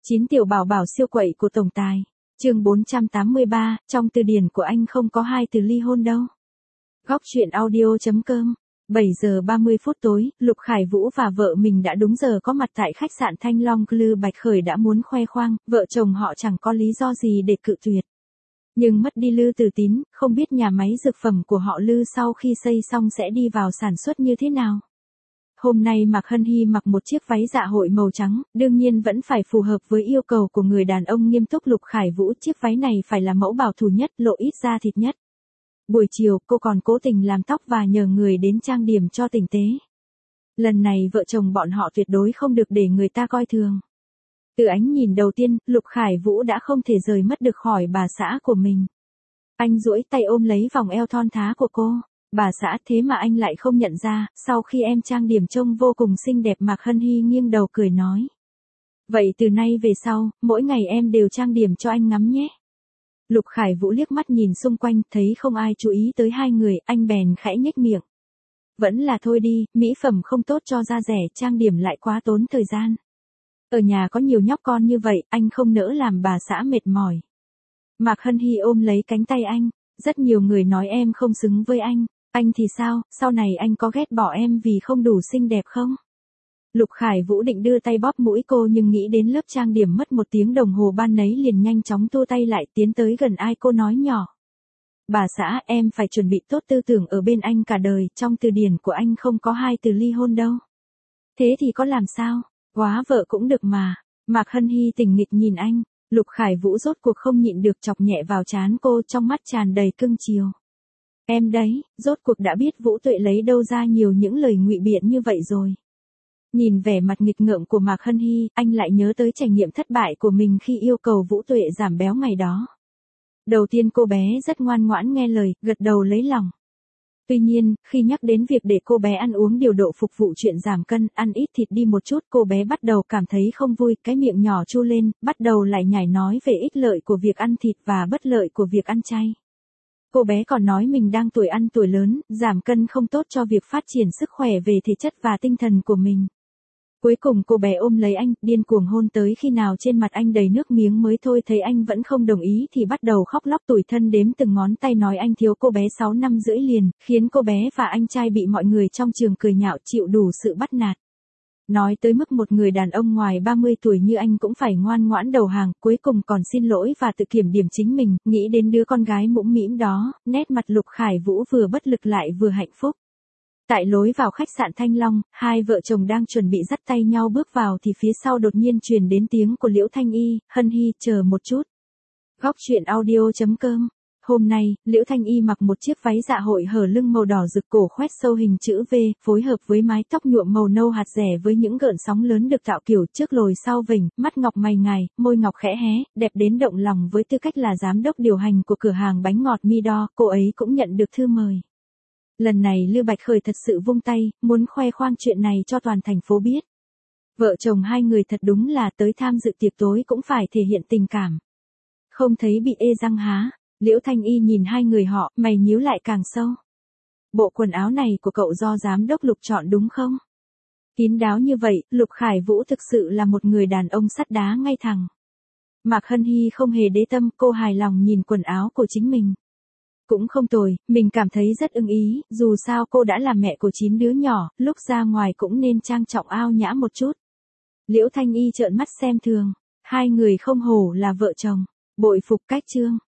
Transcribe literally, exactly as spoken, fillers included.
Chín tiểu bảo bảo siêu quậy của tổng tài. Chương bốn trăm tám mươi ba, trong từ điển của anh không có hai từ ly hôn đâu. Góc truyện audio chấm com. bảy giờ ba mươi phút tối, Lục Khải Vũ và vợ mình đã đúng giờ có mặt tại khách sạn Thanh Long. Lư Bạch Khởi đã muốn khoe khoang, vợ chồng họ chẳng có lý do gì để cự tuyệt. Nhưng mất đi Lư Tử Tín, không biết nhà máy dược phẩm của họ Lư sau khi xây xong sẽ đi vào sản xuất như thế nào. Hôm nay Mạc Hân Hy mặc một chiếc váy dạ hội màu trắng, đương nhiên vẫn phải phù hợp với yêu cầu của người đàn ông nghiêm túc Lục Khải Vũ. Chiếc váy này phải là mẫu bảo thủ nhất, lộ ít da thịt nhất. Buổi chiều, cô còn cố tình làm tóc và nhờ người đến trang điểm cho tinh tế. Lần này vợ chồng bọn họ tuyệt đối không được để người ta coi thường. Từ ánh nhìn đầu tiên, Lục Khải Vũ đã không thể rời mất được khỏi bà xã của mình. Anh duỗi tay ôm lấy vòng eo thon thá của cô. Bà xã, thế mà anh lại không nhận ra, sau khi em trang điểm trông vô cùng xinh đẹp. Mạc Hân Hy nghiêng đầu cười nói. Vậy từ nay về sau, mỗi ngày em đều trang điểm cho anh ngắm nhé. Lục Khải Vũ liếc mắt nhìn xung quanh, thấy không ai chú ý tới hai người, anh bèn khẽ nhếch miệng. Vẫn là thôi đi, mỹ phẩm không tốt cho da rẻ, trang điểm lại quá tốn thời gian. Ở nhà có nhiều nhóc con như vậy, anh không nỡ làm bà xã mệt mỏi. Mạc Hân Hy ôm lấy cánh tay anh, rất nhiều người nói em không xứng với anh. Anh thì sao, sau này anh có ghét bỏ em vì không đủ xinh đẹp không? Lục Khải Vũ định đưa tay bóp mũi cô nhưng nghĩ đến lớp trang điểm mất một tiếng đồng hồ ban nấy liền nhanh chóng thu tay lại, tiến tới gần ai cô nói nhỏ. Bà xã, em phải chuẩn bị tốt tư tưởng ở bên anh cả đời, trong từ điển của anh không có hai từ ly hôn đâu. Thế thì có làm sao, quá vợ cũng được mà. Mạc Hân Hy tình nghịch nhìn anh, Lục Khải Vũ rốt cuộc không nhịn được chọc nhẹ vào trán cô, trong mắt tràn đầy cưng chiều. Em đấy, rốt cuộc đã biết Vũ Tuệ lấy đâu ra nhiều những lời ngụy biện như vậy rồi. Nhìn vẻ mặt nghịch ngợm của Mạc Hân Hy, anh lại nhớ tới trải nghiệm thất bại của mình khi yêu cầu Vũ Tuệ giảm béo ngày đó. Đầu tiên cô bé rất ngoan ngoãn nghe lời, gật đầu lấy lòng. Tuy nhiên, khi nhắc đến việc để cô bé ăn uống điều độ phục vụ chuyện giảm cân, ăn ít thịt đi một chút, cô bé bắt đầu cảm thấy không vui, cái miệng nhỏ chu lên, bắt đầu lại nhảy nói về ích lợi của việc ăn thịt và bất lợi của việc ăn chay. Cô bé còn nói mình đang tuổi ăn tuổi lớn, giảm cân không tốt cho việc phát triển sức khỏe về thể chất và tinh thần của mình. Cuối cùng cô bé ôm lấy anh, điên cuồng hôn tới khi nào trên mặt anh đầy nước miếng mới thôi, thấy anh vẫn không đồng ý thì bắt đầu khóc lóc tủi thân đếm từng ngón tay nói anh thiếu cô bé sáu năm rưỡi liền, khiến cô bé và anh trai bị mọi người trong trường cười nhạo, chịu đủ sự bắt nạt. Nói tới mức một người đàn ông ngoài ba mươi tuổi như anh cũng phải ngoan ngoãn đầu hàng, cuối cùng còn xin lỗi và tự kiểm điểm chính mình, nghĩ đến đứa con gái mũm mĩm đó, nét mặt Lục Khải Vũ vừa bất lực lại vừa hạnh phúc. Tại lối vào khách sạn Thanh Long, hai vợ chồng đang chuẩn bị dắt tay nhau bước vào thì phía sau đột nhiên truyền đến tiếng của Liễu Thanh Y. Hân Hy, chờ một chút. Góc truyện audio chấm com. Hôm nay, Liễu Thanh Y mặc một chiếc váy dạ hội hở lưng màu đỏ rực, cổ khoét sâu hình chữ V, phối hợp với mái tóc nhuộm màu nâu hạt rẻ với những gợn sóng lớn được tạo kiểu trước lồi sau vểnh, mắt ngọc mày ngài, môi ngọc khẽ hé, đẹp đến động lòng. Với tư cách là giám đốc điều hành của cửa hàng bánh ngọt Mido, cô ấy cũng nhận được thư mời. Lần này Lư Bạch Khởi thật sự vung tay, muốn khoe khoang chuyện này cho toàn thành phố biết. Vợ chồng hai người thật đúng là tới tham dự tiệc tối cũng phải thể hiện tình cảm. Không thấy bị ê răng há. Liễu Thanh Y nhìn hai người họ, mày nhíu lại càng sâu. Bộ quần áo này của cậu do giám đốc Lục chọn đúng không? Kín đáo như vậy, Lục Khải Vũ thực sự là một người đàn ông sắt đá ngay thẳng. Mạc Hân Hy không hề để tâm, cô hài lòng nhìn quần áo của chính mình. Cũng không tồi, mình cảm thấy rất ưng ý, dù sao cô đã là mẹ của chín đứa nhỏ, lúc ra ngoài cũng nên trang trọng ao nhã một chút. Liễu Thanh Y trợn mắt xem thường, hai người không hổ là vợ chồng, bội phục cách trương.